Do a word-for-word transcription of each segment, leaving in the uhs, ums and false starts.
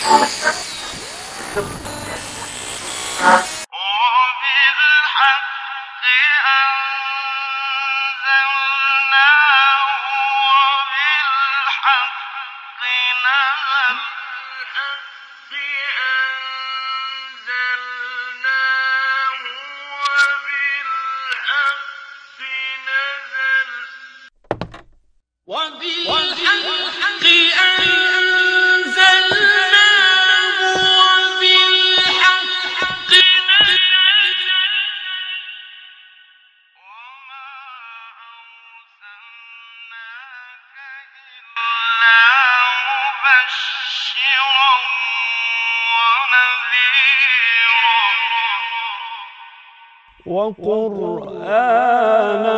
وقرآنا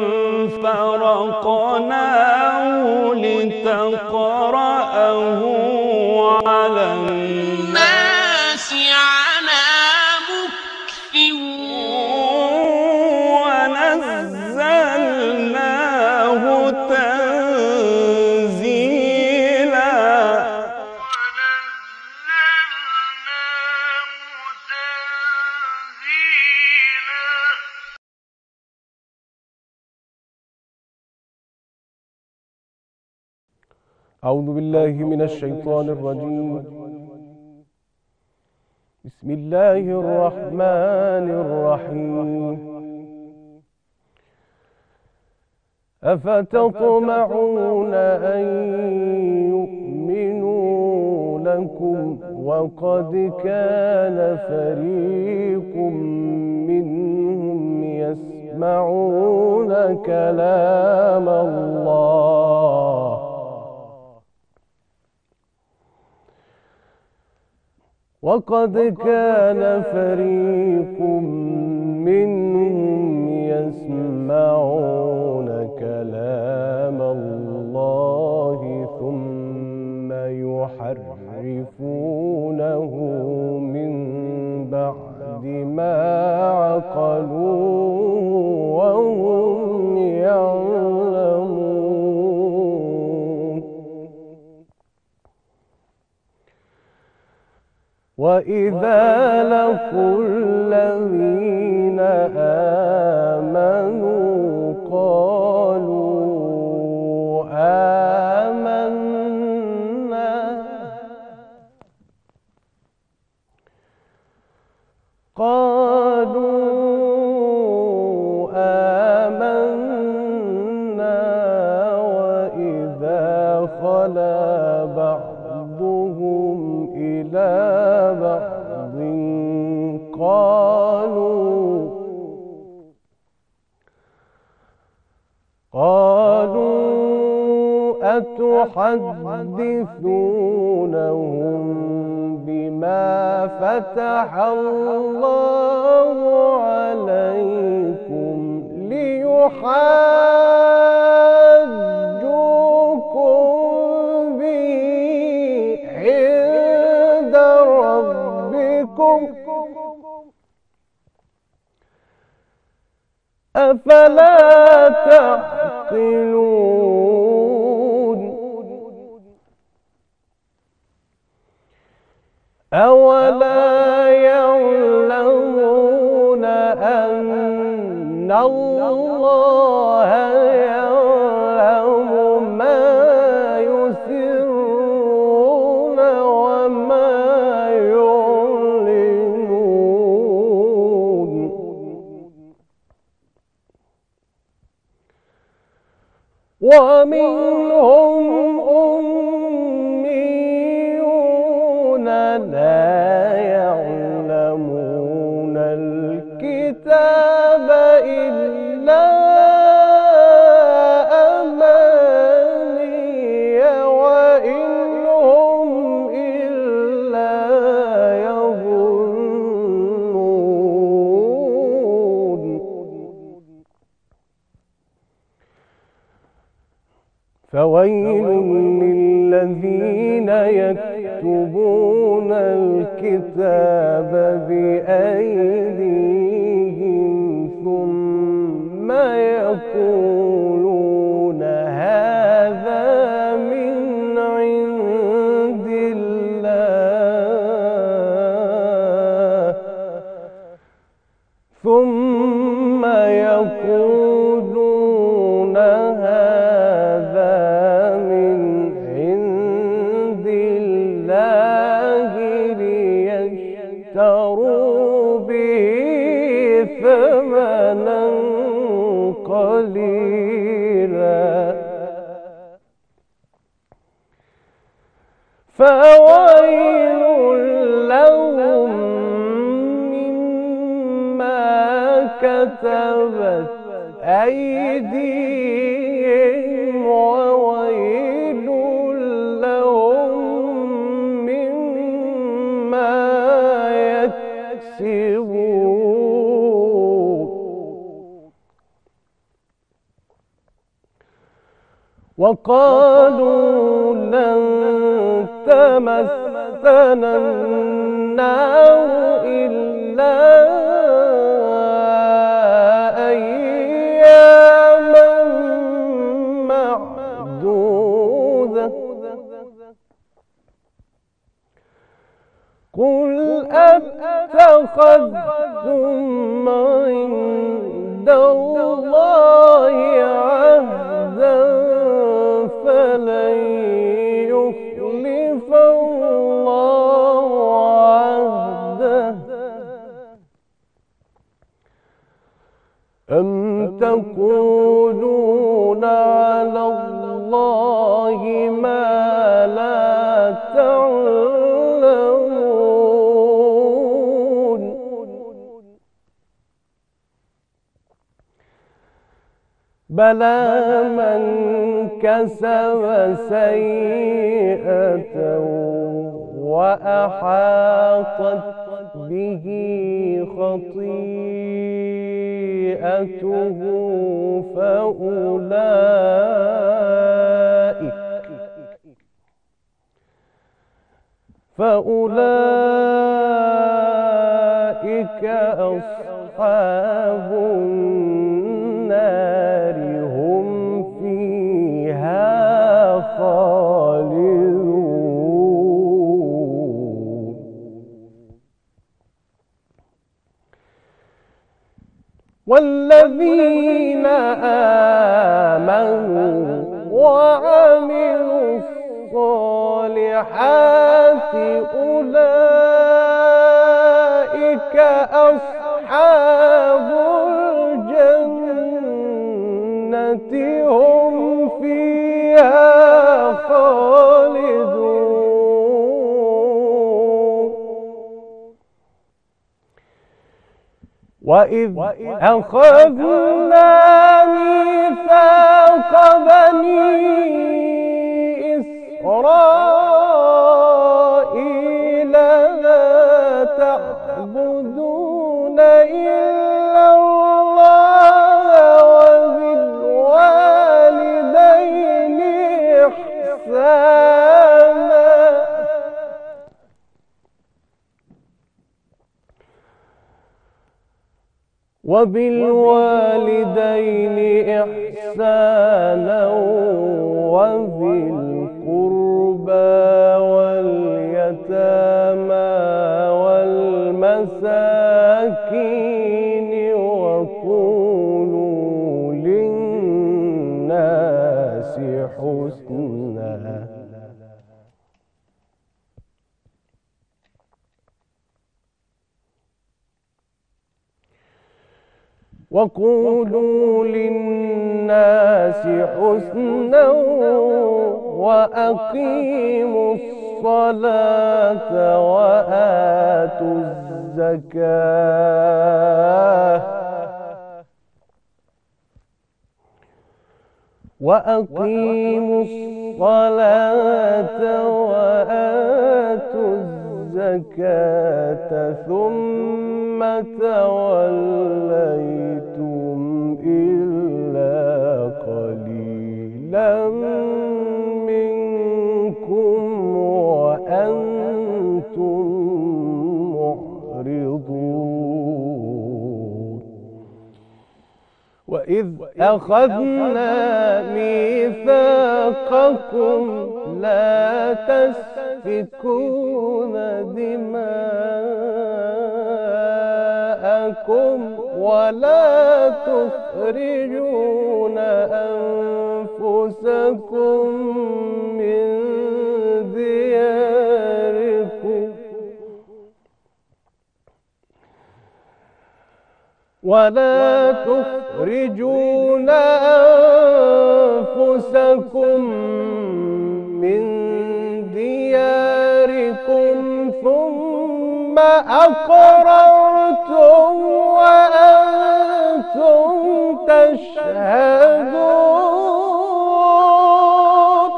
فرقناه لتقرأه على الناس على مكث ونزلناه تنزيلا. أعوذ بالله من الشيطان الرجيم. بسم الله الرحمن الرحيم. أفتطمعون أن يؤمنوا لكم وقد كان فريق منهم يسمعون كلام الله وقد كان فريق منهم يسمعون كلام الله ثم يحرفونه من بعد ما عقلوه وهم يعلمون. وإذا لقوا الذين آمنوا قالوا آمنا قالوا آمنا وإذا خلا بعضهم إلى بعض قالوا قالوا أتحدثونهم بما فتح الله عليكم ليحاجوكم به عند ربكم أفلا تعقلون. أولا يعلمون أن الله يعلم ما يسرون وما يعلنون. ومنهم أميون لا يعلمون الكتاب إلا أماني وإن هم إلا يظنون. فويل للذين يكتبون الكتاب بأيديهم ثم يقولون هذا من عند الله فويل لهم مما كتبت أيديهم وويل لهم مما يكسبون وقالوا لن تمسنا النار إلا أياما معدودة قل أتخذتم عند الله عهدا فلن يخلف الله عهده أم تقولون على الله ما لا تعلمون بلى من كسب سيئة وأحاطت به خطيئته فأولئك فأولئك أصحاب النار هم فيها خالدون والذين آمنوا وعملوا الصالحات أولئك أصحاب الجنة هم فيها خالدون وإذ أخذنا ميثاق بني إسرائيل لا تعبدون إلا الله وبالوالدين إحسانا وبالوالدين إحسانا وذي القربى واليتامى والمساكين وقولوا للناس حسنا وقولوا للناس حسنا وأقيموا الصلاة وآتوا الزكاة وأقيموا الصلاة وآتوا الزكاة ثم توليتم إلا قليلا منكم وأنتم معرضون وإذ أخذنا ميثاقكم لا تسفكون دماءكم ولا تخرجون أنفسكم من دياركم ولا تخرجون أنفسكم من دياركم ثم أقررتم وأنتم تشهدون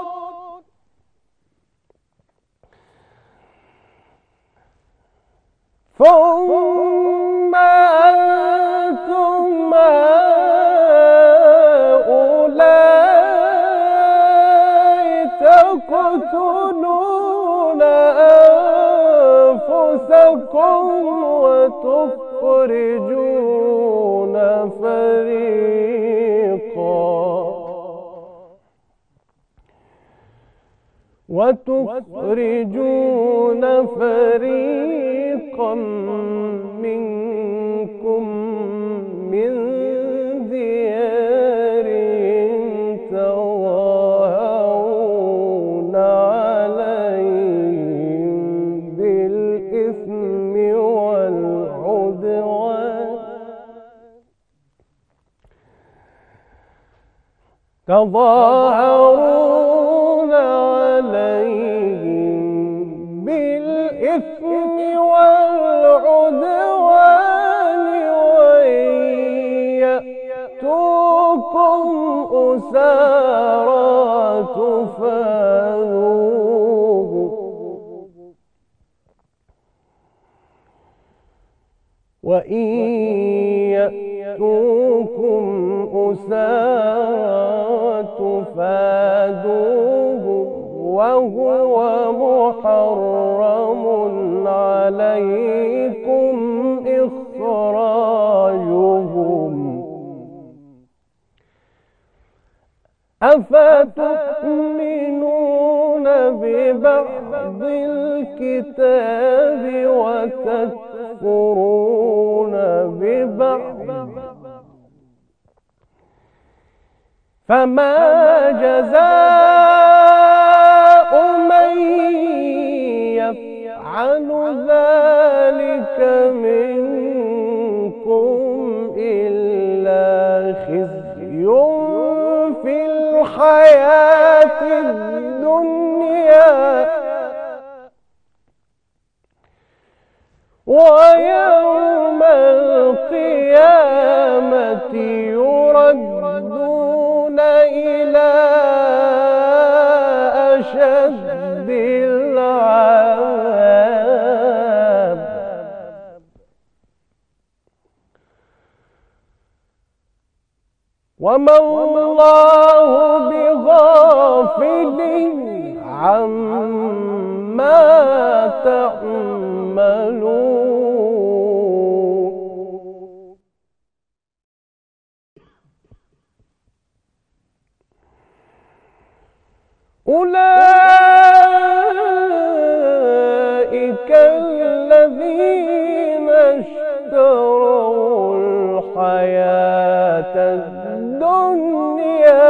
ثم أنتم هؤلاء تقتلون أنفسكم وتخرجون فريقا وتخرجون فريقا منكم من ديارهم تظاهرون عليهم بالإثم والعدوان تظاهرون عليهم بالإثم والعدوان وإن يأتوكم أسارى تفادوهم وإن يأتوكم أسارى تفادوهم وهو محرم عليكم إخراجهم أفتؤمنون ببعض الكتاب وتكفرون ببعض فما جزاء من يفعل ذلك منكم إلا خزي في الحياة الدنيا ويوم القيامة يردون إلى أشد العذاب وما الله بغافل عما تعملون أولئك الذين اشتروا الحياة الدنيا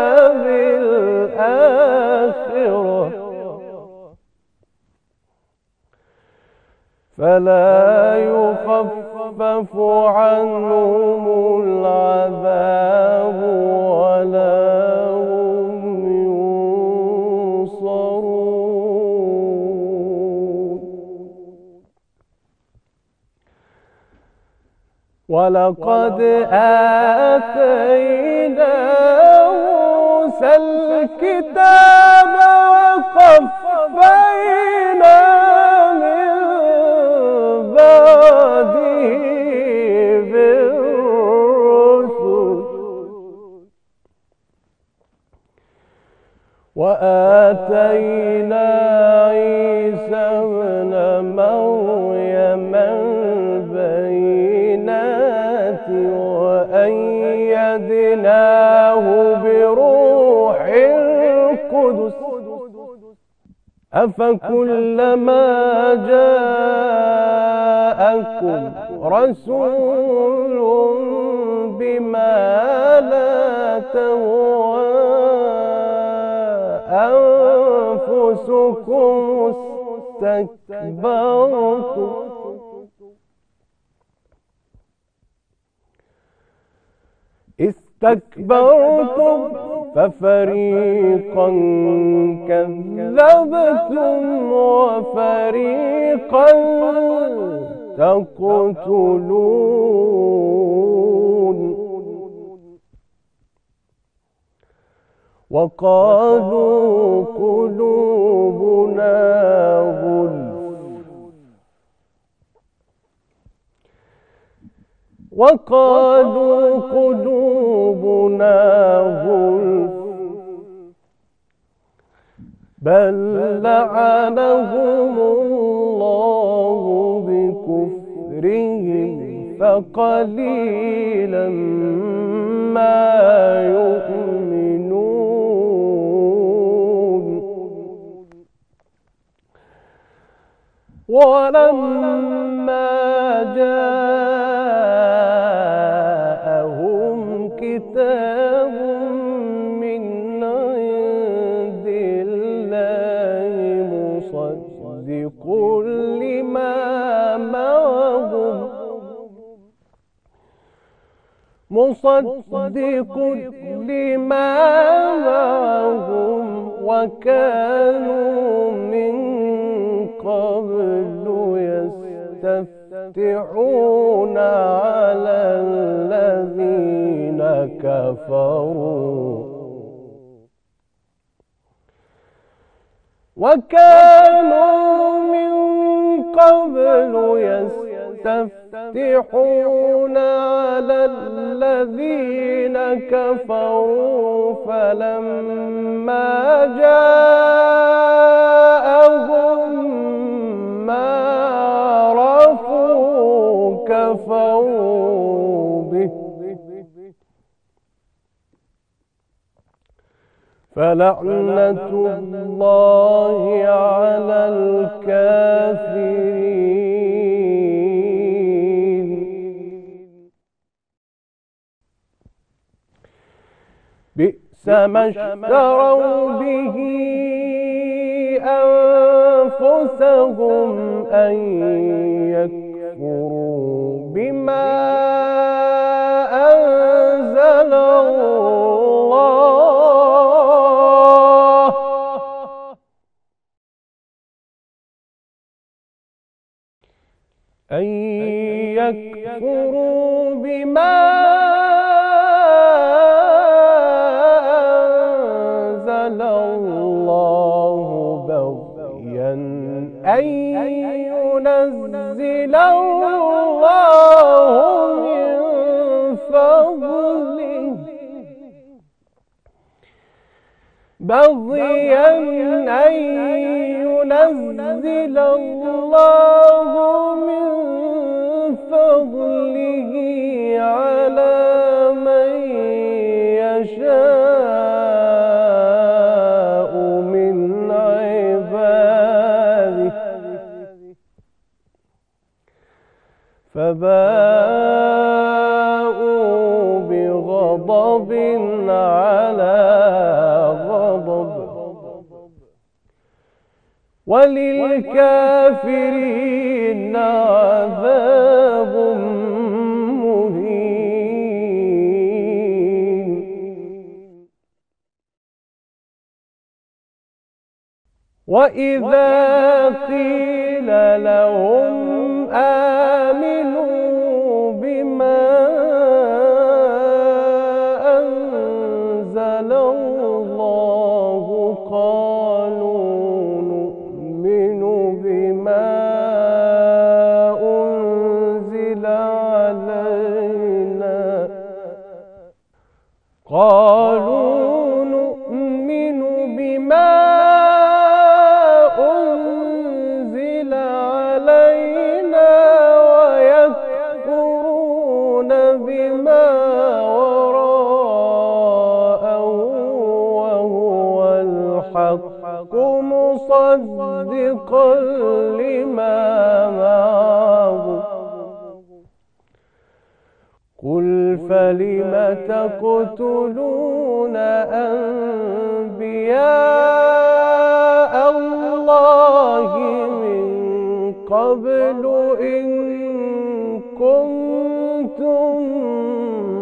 بالآخرة فلا يخفف عنهم العذاب ولا ولقد آتينا موسى الكتاب وقفينا من بعده بالرسل وآتينا عيسى ابن مريم البينات وأيدناه بروح القدس أفكلما جاءكم رسول بما لا تهوى أنفسكم استكبرتم استكبرتم ففريقا كذبتم وفريقا فريقا تقتلون وقالوا قلوبنا غلف وقالوا قلوبنا غلف بل لعنهم الله بكفرهم فقليلا ما يؤمنون ولما جاءهم كتاب من عند الله مصدق لما معهم مصدق لما معهم وكانوا من قبل يستفتحون على الذين كفروا وكانوا من قبل يستفتحون على الذين كفروا فلما جاءهم ما عرفوا كفروا به فلعنة الله على الكافرين بئس ما اشتروا به أنفسهم أن يكفروا بما أنزل الله أن يكفروا بما أنزل الله بغيا أن ينزل الله من فضله بغيا أن ينزل الله من فضله على من يشاء من عباده فباءوا بغضب على غضب وللكافرين عذاب مهين وإذا قيل لهم آمنوا بما أنزل الله قالوا نؤمن بما أنزل علينا قالوا نؤمن بما أنزل علينا ويكفرون بما وراءه وهو الحق مصدقا لما معه قل فلم تقتلون أنبياء الله من قبل إن كنتم